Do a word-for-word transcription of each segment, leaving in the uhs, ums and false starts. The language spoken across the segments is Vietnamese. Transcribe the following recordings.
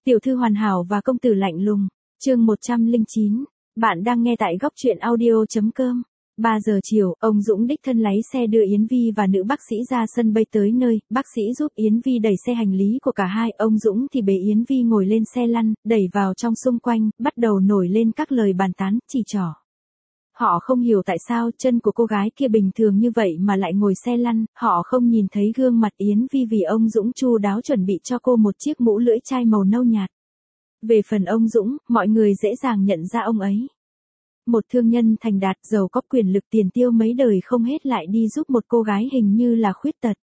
Tiểu thư hoàn hảo và công tử lạnh lùng. Chương một trăm lẻ chín. Bạn đang nghe tại góc truyện audio chấm com. ba giờ chiều, ông Dũng đích thân lái xe đưa Yến Vi và nữ bác sĩ ra sân bay tới nơi, bác sĩ giúp Yến Vi đẩy xe hành lý của cả hai, ông Dũng thì bế Yến Vi ngồi lên xe lăn, đẩy vào trong xung quanh, bắt đầu nổi lên các lời bàn tán, chỉ trỏ. Họ không hiểu tại sao chân của cô gái kia bình thường như vậy mà lại ngồi xe lăn, họ không nhìn thấy gương mặt Yến Vi vì ông Dũng chu đáo chuẩn bị cho cô một chiếc mũ lưỡi chai màu nâu nhạt. Về phần ông Dũng, mọi người dễ dàng nhận ra ông ấy. Một thương nhân thành đạt, giàu có quyền lực, tiền tiêu mấy đời không hết lại đi giúp một cô gái hình như là khuyết tật.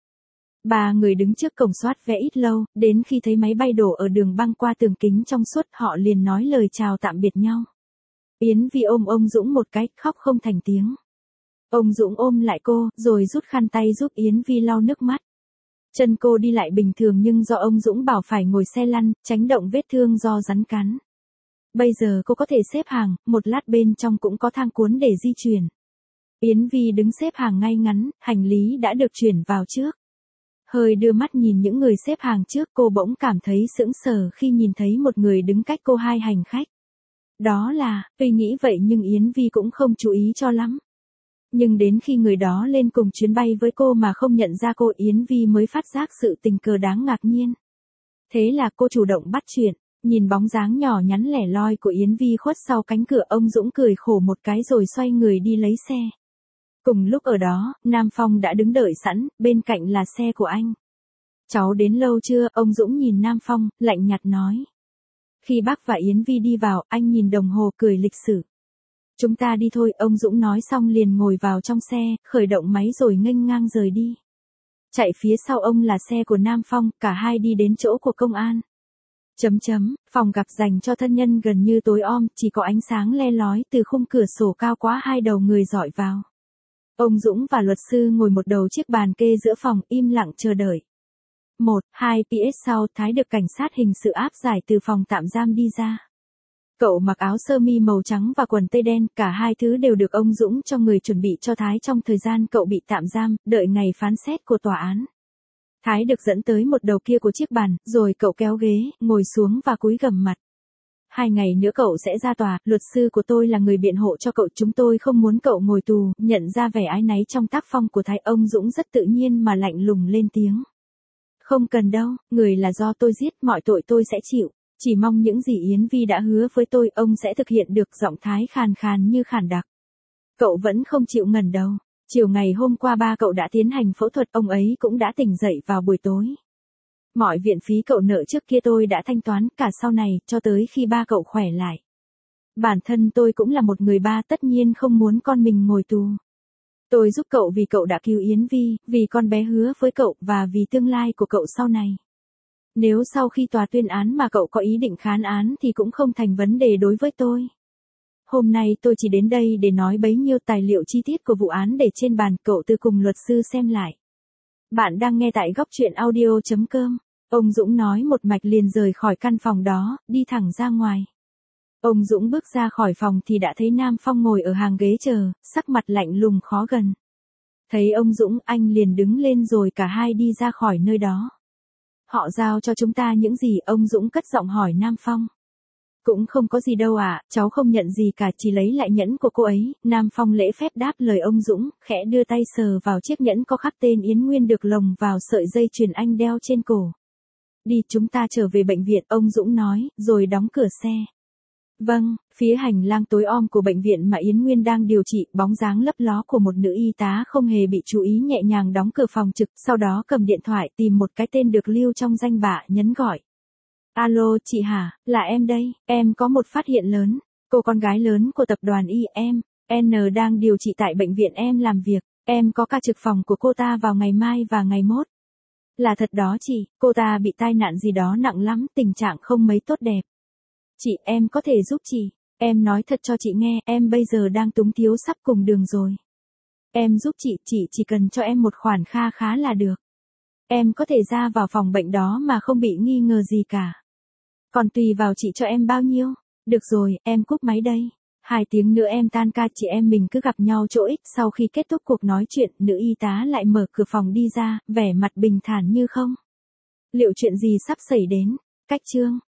Ba người đứng trước cổng soát vé ít lâu, đến khi thấy máy bay đổ ở đường băng qua tường kính trong suốt, họ liền nói lời chào tạm biệt nhau. Yến Vi ôm ông Dũng một cái, khóc không thành tiếng. Ông Dũng ôm lại cô, rồi rút khăn tay giúp Yến Vi lau nước mắt. Chân cô đi lại bình thường nhưng do ông Dũng bảo phải ngồi xe lăn, tránh động vết thương do rắn cắn. Bây giờ cô có thể xếp hàng, một lát bên trong cũng có thang cuốn để di chuyển. Yến Vi đứng xếp hàng ngay ngắn, hành lý đã được chuyển vào trước. Hơi đưa mắt nhìn những người xếp hàng trước, cô bỗng cảm thấy sững sờ khi nhìn thấy một người đứng cách cô hai hành khách. Đó là, tuy nghĩ vậy nhưng Yến Vi cũng không chú ý cho lắm. Nhưng đến khi người đó lên cùng chuyến bay với cô mà không nhận ra cô, Yến Vi mới phát giác sự tình cờ đáng ngạc nhiên. Thế là cô chủ động bắt chuyện, nhìn bóng dáng nhỏ nhắn lẻ loi của Yến Vi khuất sau cánh cửa, ông Dũng cười khổ một cái rồi xoay người đi lấy xe. Cùng lúc ở đó, Nam Phong đã đứng đợi sẵn, bên cạnh là xe của anh. Cháu đến lâu chưa? Ông Dũng nhìn Nam Phong, lạnh nhạt nói. Khi bác và Yến Vi đi vào, anh nhìn đồng hồ cười lịch sử. Chúng ta đi thôi, ông Dũng nói xong liền ngồi vào trong xe, khởi động máy rồi nghênh ngang rời đi. Chạy phía sau ông là xe của Nam Phong, cả hai đi đến chỗ của công an. Chấm chấm, phòng gặp dành cho thân nhân gần như tối om, chỉ có ánh sáng le lói từ khung cửa sổ cao quá hai đầu người dọi vào. Ông Dũng và luật sư ngồi một đầu chiếc bàn kê giữa phòng, im lặng chờ đợi. Một, hai pê ét sau, Thái được cảnh sát hình sự áp giải từ phòng tạm giam đi ra. Cậu mặc áo sơ mi màu trắng và quần tây đen, cả hai thứ đều được ông Dũng cho người chuẩn bị cho Thái trong thời gian cậu bị tạm giam, đợi ngày phán xét của tòa án. Thái được dẫn tới một đầu kia của chiếc bàn, rồi cậu kéo ghế, ngồi xuống và cúi gằm mặt. Hai ngày nữa cậu sẽ ra tòa, luật sư của tôi là người biện hộ cho cậu, chúng tôi không muốn cậu ngồi tù. Nhận ra vẻ áy náy trong tác phong của Thái, ông Dũng rất tự nhiên mà lạnh lùng lên tiếng. Không cần đâu, người là do tôi giết, mọi tội tôi sẽ chịu. Chỉ mong những gì Yến Vi đã hứa với tôi, ông sẽ thực hiện được. Giọng Thái khàn khàn như khản đặc. Cậu vẫn không chịu ngẩng đầu. Chiều ngày hôm qua ba cậu đã tiến hành phẫu thuật, ông ấy cũng đã tỉnh dậy vào buổi tối. Mọi viện phí cậu nợ trước kia tôi đã thanh toán, cả sau này, cho tới khi ba cậu khỏe lại. Bản thân tôi cũng là một người ba, tất nhiên không muốn con mình ngồi tù. Tôi giúp cậu vì cậu đã cứu Yến Vi, vì con bé hứa với cậu, và vì tương lai của cậu sau này. Nếu sau khi tòa tuyên án mà cậu có ý định kháng án thì cũng không thành vấn đề đối với tôi. Hôm nay tôi chỉ đến đây để nói bấy nhiêu tài liệu chi tiết của vụ án để trên bàn, cậu tự cùng luật sư xem lại. Bạn đang nghe tại góc truyện audio chấm com. Ông Dũng nói một mạch liền rời khỏi căn phòng đó, đi thẳng ra ngoài. Ông Dũng bước ra khỏi phòng thì đã thấy Nam Phong ngồi ở hàng ghế chờ, sắc mặt lạnh lùng khó gần. Thấy ông Dũng, anh liền đứng lên rồi cả hai đi ra khỏi nơi đó. Họ giao cho chúng ta những gì? Ông Dũng cất giọng hỏi Nam Phong. Cũng không có gì đâu ạ, à, cháu không nhận gì cả, chỉ lấy lại nhẫn của cô ấy. Nam Phong lễ phép đáp lời ông Dũng, khẽ đưa tay sờ vào chiếc nhẫn có khắc tên Yến Nguyên được lồng vào sợi dây chuyền anh đeo trên cổ. Đi, chúng ta trở về bệnh viện, ông Dũng nói, rồi đóng cửa xe. Vâng, phía hành lang tối om của bệnh viện mà Yến Nguyên đang điều trị, bóng dáng lấp ló của một nữ y tá không hề bị chú ý nhẹ nhàng đóng cửa phòng trực, sau đó cầm điện thoại tìm một cái tên được lưu trong danh bạ, nhấn gọi. Alo, chị hả, là em đây, em có một phát hiện lớn, cô con gái lớn của tập đoàn Y em, N đang điều trị tại bệnh viện em làm việc, em có ca trực phòng của cô ta vào ngày mai và ngày mốt. Là thật đó chị, cô ta bị tai nạn gì đó nặng lắm, tình trạng không mấy tốt đẹp. Chị, em có thể giúp chị, em nói thật cho chị nghe, em bây giờ đang túng thiếu sắp cùng đường rồi. Em giúp chị, chị chỉ cần cho em một khoản kha khá là được. Em có thể ra vào phòng bệnh đó mà không bị nghi ngờ gì cả. Còn tùy vào chị cho em bao nhiêu. Được rồi, em cúp máy đây. Hai tiếng nữa em tan ca, chị em mình cứ gặp nhau chỗ X. Sau khi kết thúc cuộc nói chuyện, nữ y tá lại mở cửa phòng đi ra, vẻ mặt bình thản như không. Liệu chuyện gì sắp xảy đến? Cách chương